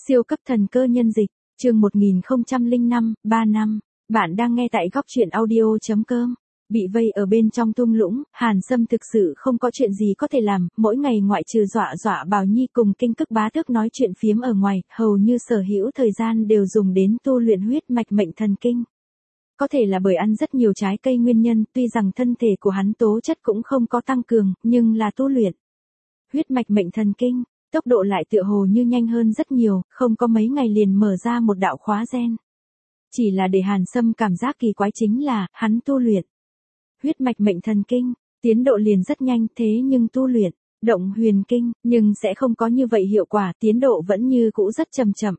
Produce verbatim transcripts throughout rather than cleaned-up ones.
Siêu cấp thần cơ nhân dịch, chương một nghìn không trăm lẻ năm, ba năm. Bạn đang nghe tại góc truyện audio.com. Bị vây ở bên trong thung lũng, Hàn Sâm thực sự không có chuyện gì có thể làm, mỗi ngày ngoại trừ dọa dọa Bảo Nhi cùng Kinh Cức Bá Tước nói chuyện phiếm ở ngoài, hầu như sở hữu thời gian đều dùng đến tu luyện huyết mạch mệnh thần kinh. Có thể là bởi ăn rất nhiều trái cây nguyên nhân, tuy rằng thân thể của hắn tố chất cũng không có tăng cường, nhưng là tu luyện huyết mạch mệnh thần kinh, tốc độ lại tựa hồ như nhanh hơn rất nhiều, không có mấy ngày liền mở ra một đạo khóa gen. Chỉ là để Hàn Sâm cảm giác kỳ quái chính là, hắn tu luyện huyết mạch mệnh thần kinh, tiến độ liền rất nhanh, thế nhưng tu luyện động huyền kinh, nhưng sẽ không có như vậy hiệu quả, tiến độ vẫn như cũ rất chậm chậm.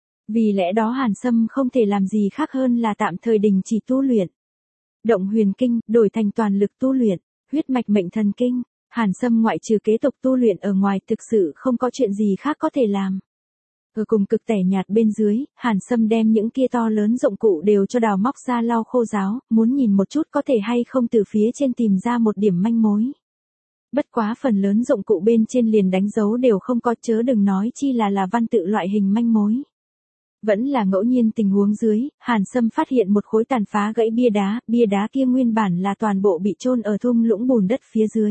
Vì lẽ đó Hàn Sâm không thể làm gì khác hơn là tạm thời đình chỉ tu luyện động huyền kinh, đổi thành toàn lực tu luyện huyết mạch mệnh thần kinh. Hàn Sâm ngoại trừ kế tục tu luyện ở ngoài thực sự không có chuyện gì khác có thể làm. Ở cùng cực tẻ nhạt bên dưới, Hàn Sâm đem những kia to lớn dụng cụ đều cho đào móc ra lau khô ráo, muốn nhìn một chút có thể hay không từ phía trên tìm ra một điểm manh mối. Bất quá phần lớn dụng cụ bên trên liền đánh dấu đều không có, chớ đừng nói chi là là văn tự loại hình manh mối. Vẫn là ngẫu nhiên tình huống dưới, Hàn Sâm phát hiện một khối tàn phá gãy bia đá, bia đá kia nguyên bản là toàn bộ bị chôn ở thung lũng bùn đất phía dưới.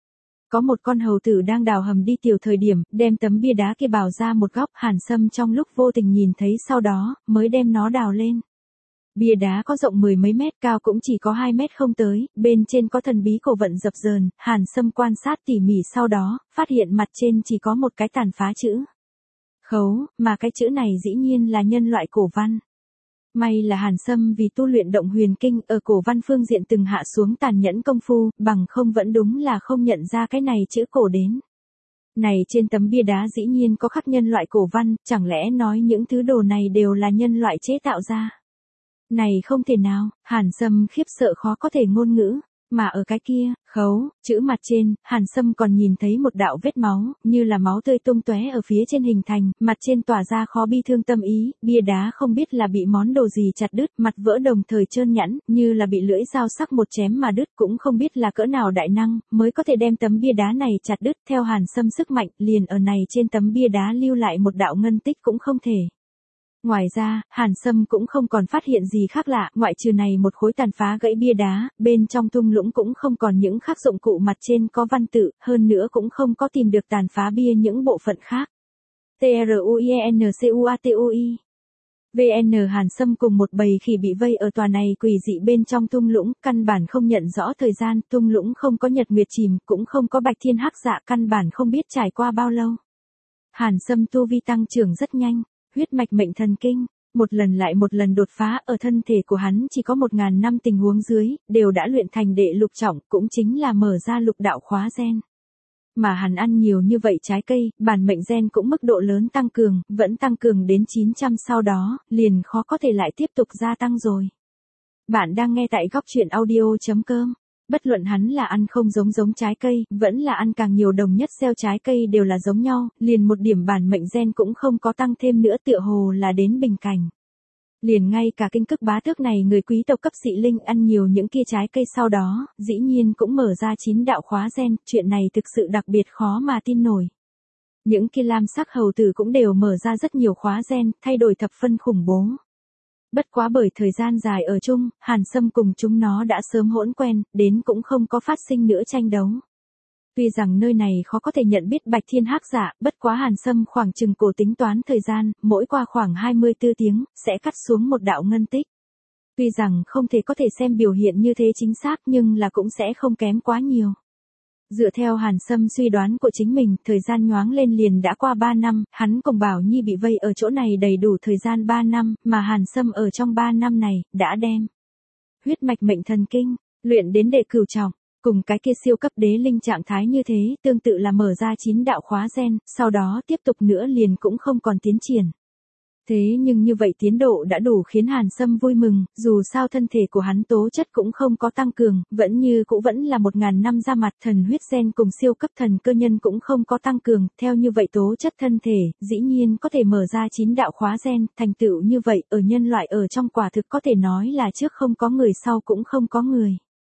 Có một con hầu tử đang đào hầm đi tiểu thời điểm, đem tấm bia đá kia bào ra một góc, Hàn Sâm trong lúc vô tình nhìn thấy sau đó, mới đem nó đào lên. Bia đá có rộng mười mấy mét, cao cũng chỉ có hai mét không tới, bên trên có thần bí cổ vận dập dờn, Hàn Sâm quan sát tỉ mỉ sau đó, phát hiện mặt trên chỉ có một cái tàn phá chữ khấu, mà cái chữ này dĩ nhiên là nhân loại cổ văn. May là Hàn Sâm vì tu luyện động huyền kinh ở cổ văn phương diện từng hạ xuống tàn nhẫn công phu, bằng không vẫn đúng là không nhận ra cái này chữ cổ đến. Này trên tấm bia đá dĩ nhiên có khắc nhân loại cổ văn, chẳng lẽ nói những thứ đồ này đều là nhân loại chế tạo ra? Này không thể nào, Hàn Sâm khiếp sợ khó có thể ngôn ngữ. Mà ở cái kia, khấu, chữ mặt trên, Hàn Sâm còn nhìn thấy một đạo vết máu, như là máu tươi tung tóe ở phía trên hình thành, mặt trên tỏa ra khó bi thương tâm ý, bia đá không biết là bị món đồ gì chặt đứt, mặt vỡ đồng thời trơn nhẵn, như là bị lưỡi dao sắc một chém mà đứt, cũng không biết là cỡ nào đại năng, mới có thể đem tấm bia đá này chặt đứt. Theo Hàn Sâm sức mạnh, liền ở này trên tấm bia đá lưu lại một đạo ngân tích cũng không thể. Ngoài ra, Hàn Sâm cũng không còn phát hiện gì khác lạ, ngoại trừ này một khối tàn phá gãy bia đá, bên trong thung lũng cũng không còn những khác dụng cụ mặt trên có văn tự, hơn nữa cũng không có tìm được tàn phá bia những bộ phận khác. T R U I N C U A T U I V N Hàn Sâm cùng một bầy khỉ bị vây ở tòa này quỷ dị bên trong thung lũng, căn bản không nhận rõ thời gian, thung lũng không có nhật nguyệt chìm, cũng không có bạch thiên hắc dạ, căn bản không biết trải qua bao lâu. Hàn Sâm tu vi tăng trưởng rất nhanh. Huyết mạch mệnh thần kinh, một lần lại một lần đột phá ở thân thể của hắn chỉ có một ngàn năm tình huống dưới, đều đã luyện thành đệ lục trọng, cũng chính là mở ra lục đạo khóa gen. Mà hắn ăn nhiều như vậy trái cây, bản mệnh gen cũng mức độ lớn tăng cường, vẫn tăng cường đến chín trăm sau đó, liền khó có thể lại tiếp tục gia tăng rồi. Bạn đang nghe tại góc truyện audio.com. Bất luận hắn là ăn không giống giống trái cây, vẫn là ăn càng nhiều đồng nhất xeo trái cây đều là giống nhau, liền một điểm bản mệnh gen cũng không có tăng thêm nữa, tựa hồ là đến bình cảnh. Liền ngay cả Kinh Cức Bá Tước này người quý tộc cấp dị linh ăn nhiều những kia trái cây sau đó, dĩ nhiên cũng mở ra chín đạo khóa gen, chuyện này thực sự đặc biệt khó mà tin nổi. Những kia lam sắc hầu tử cũng đều mở ra rất nhiều khóa gen, thay đổi thập phân khủng bố. Bất quá bởi thời gian dài ở chung, Hàn Sâm cùng chúng nó đã sớm hỗn quen, đến cũng không có phát sinh nữa tranh đấu. Tuy rằng nơi này khó có thể nhận biết bạch thiên hắc dạ, bất quá Hàn Sâm khoảng chừng cổ tính toán thời gian, mỗi qua khoảng hai mươi tư tiếng, sẽ cắt xuống một đạo ngân tích. Tuy rằng không thể có thể xem biểu hiện như thế chính xác nhưng là cũng sẽ không kém quá nhiều. Dựa theo Hàn Sâm suy đoán của chính mình, thời gian nhoáng lên liền đã qua ba năm, hắn cùng Bảo Nhi bị vây ở chỗ này đầy đủ thời gian ba năm, mà Hàn Sâm ở trong ba năm này, đã đem huyết mạch mệnh thần kinh, luyện đến đệ cửu trọng, cùng cái kia siêu cấp đế linh trạng thái như thế, tương tự là mở ra chín đạo khóa gen, sau đó tiếp tục nữa liền cũng không còn tiến triển. Thế nhưng như vậy tiến độ đã đủ khiến Hàn Sâm vui mừng, dù sao thân thể của hắn tố chất cũng không có tăng cường, vẫn như cũng vẫn là một ngàn năm ra mặt, thần huyết gen cùng siêu cấp thần cơ nhân cũng không có tăng cường, theo như vậy tố chất thân thể, dĩ nhiên có thể mở ra chín đạo khóa gen, thành tựu như vậy, ở nhân loại ở trong quả thực có thể nói là trước không có người sau cũng không có người.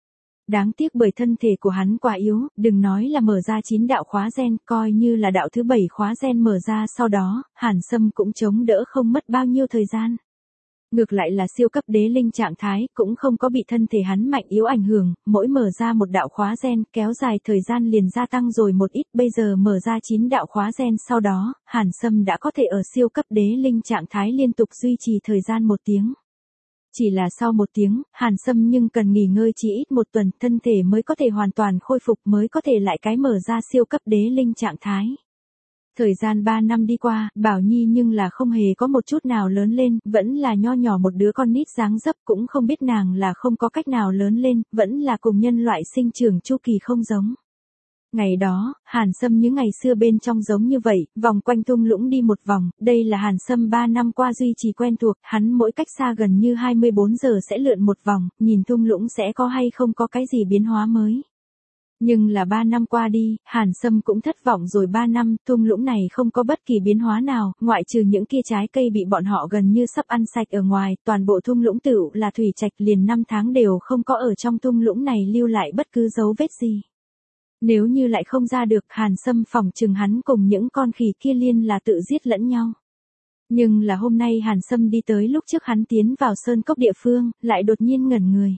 Đáng tiếc bởi thân thể của hắn quá yếu, đừng nói là mở ra chín đạo khóa gen, coi như là đạo thứ bảy khóa gen mở ra sau đó, Hàn Sâm cũng chống đỡ không mất bao nhiêu thời gian. Ngược lại là siêu cấp đế linh trạng thái, cũng không có bị thân thể hắn mạnh yếu ảnh hưởng, mỗi mở ra một đạo khóa gen, kéo dài thời gian liền gia tăng rồi một ít, bây giờ mở ra chín đạo khóa gen sau đó, Hàn Sâm đã có thể ở siêu cấp đế linh trạng thái liên tục duy trì thời gian một tiếng. Chỉ là sau một tiếng, Hàn Sâm nhưng cần nghỉ ngơi chỉ ít một tuần, thân thể mới có thể hoàn toàn khôi phục, mới có thể lại cái mở ra siêu cấp đế linh trạng thái. Thời gian ba năm đi qua, Bảo Nhi nhưng là không hề có một chút nào lớn lên, vẫn là nho nhỏ một đứa con nít dáng dấp, cũng không biết nàng là không có cách nào lớn lên, vẫn là cùng nhân loại sinh trưởng chu kỳ không giống. Ngày đó, Hàn Sâm như ngày xưa bên trong giống như vậy, vòng quanh thung lũng đi một vòng, đây là Hàn Sâm ba năm qua duy trì quen thuộc, hắn mỗi cách xa gần như hai mươi bốn giờ sẽ lượn một vòng, nhìn thung lũng sẽ có hay không có cái gì biến hóa mới. Nhưng là ba năm qua đi, Hàn Sâm cũng thất vọng rồi ba năm, thung lũng này không có bất kỳ biến hóa nào, ngoại trừ những kia trái cây bị bọn họ gần như sắp ăn sạch ở ngoài, toàn bộ thung lũng tựu là thủy trạch liền năm tháng đều không có ở trong thung lũng này lưu lại bất cứ dấu vết gì. Nếu như lại không ra được, Hàn Sâm phỏng chừng hắn cùng những con khỉ kia liên là tự giết lẫn nhau. Nhưng là hôm nay Hàn Sâm đi tới lúc trước hắn tiến vào sơn cốc địa phương, lại đột nhiên ngẩn người.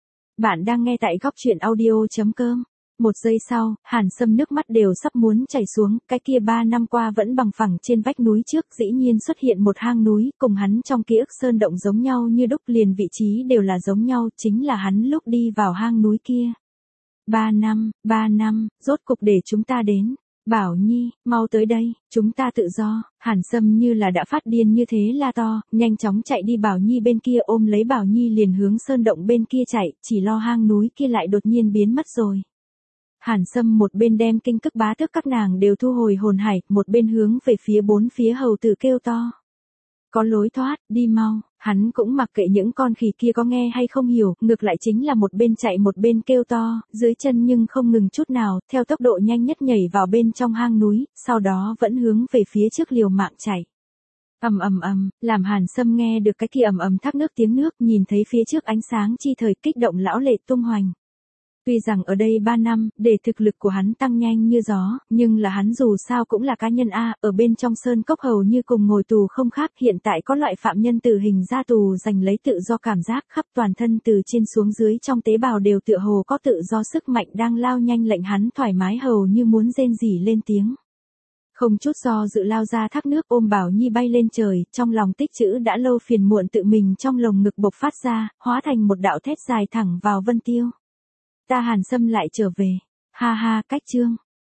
Bạn đang nghe tại góc truyện audio chấm com. Một giây sau, Hàn Sâm nước mắt đều sắp muốn chảy xuống, cái kia ba năm qua vẫn bằng phẳng trên vách núi trước dĩ nhiên xuất hiện một hang núi, cùng hắn trong ký ức sơn động giống nhau như đúc, liền vị trí đều là giống nhau, chính là hắn lúc đi vào hang núi kia. Ba năm, ba năm, rốt cục để chúng ta đến. Bảo Nhi, mau tới đây, chúng ta tự do. Hàn Sâm như là đã phát điên như thế la to, nhanh chóng chạy đi Bảo Nhi bên kia, ôm lấy Bảo Nhi liền hướng sơn động bên kia chạy, chỉ lo hang núi kia lại đột nhiên biến mất rồi. Hàn Sâm một bên đem kinh cức bá tước các nàng đều thu hồi hồn hải, một bên hướng về phía bốn phía hầu tử kêu to. Có lối thoát, đi mau, hắn cũng mặc kệ những con khỉ kia có nghe hay không hiểu, ngược lại chính là một bên chạy một bên kêu to, dưới chân nhưng không ngừng chút nào, theo tốc độ nhanh nhất nhảy vào bên trong hang núi, sau đó vẫn hướng về phía trước liều mạng chạy. Ầm ầm ầm, làm Hàn Sâm nghe được cái kia ầm ầm thác nước tiếng nước, nhìn thấy phía trước ánh sáng chi thời, kích động lão lệ tung hoành. Tuy rằng ở đây ba năm, để thực lực của hắn tăng nhanh như gió, nhưng là hắn dù sao cũng là cá nhân A, ở bên trong sơn cốc hầu như cùng ngồi tù không khác, hiện tại có loại phạm nhân tử hình ra tù giành lấy tự do cảm giác, khắp toàn thân từ trên xuống dưới trong tế bào đều tựa hồ có tự do sức mạnh đang lao nhanh, lệnh hắn thoải mái hầu như muốn rên rỉ lên tiếng. Không chút do dự lao ra thác nước, ôm Bảo Nhi bay lên trời, trong lòng tích trữ đã lâu phiền muộn tự mình trong lồng ngực bộc phát ra, hóa thành một đạo thét dài thẳng vào vân tiêu. Ta Hàn Sâm lại trở về. Ha ha, cách chương.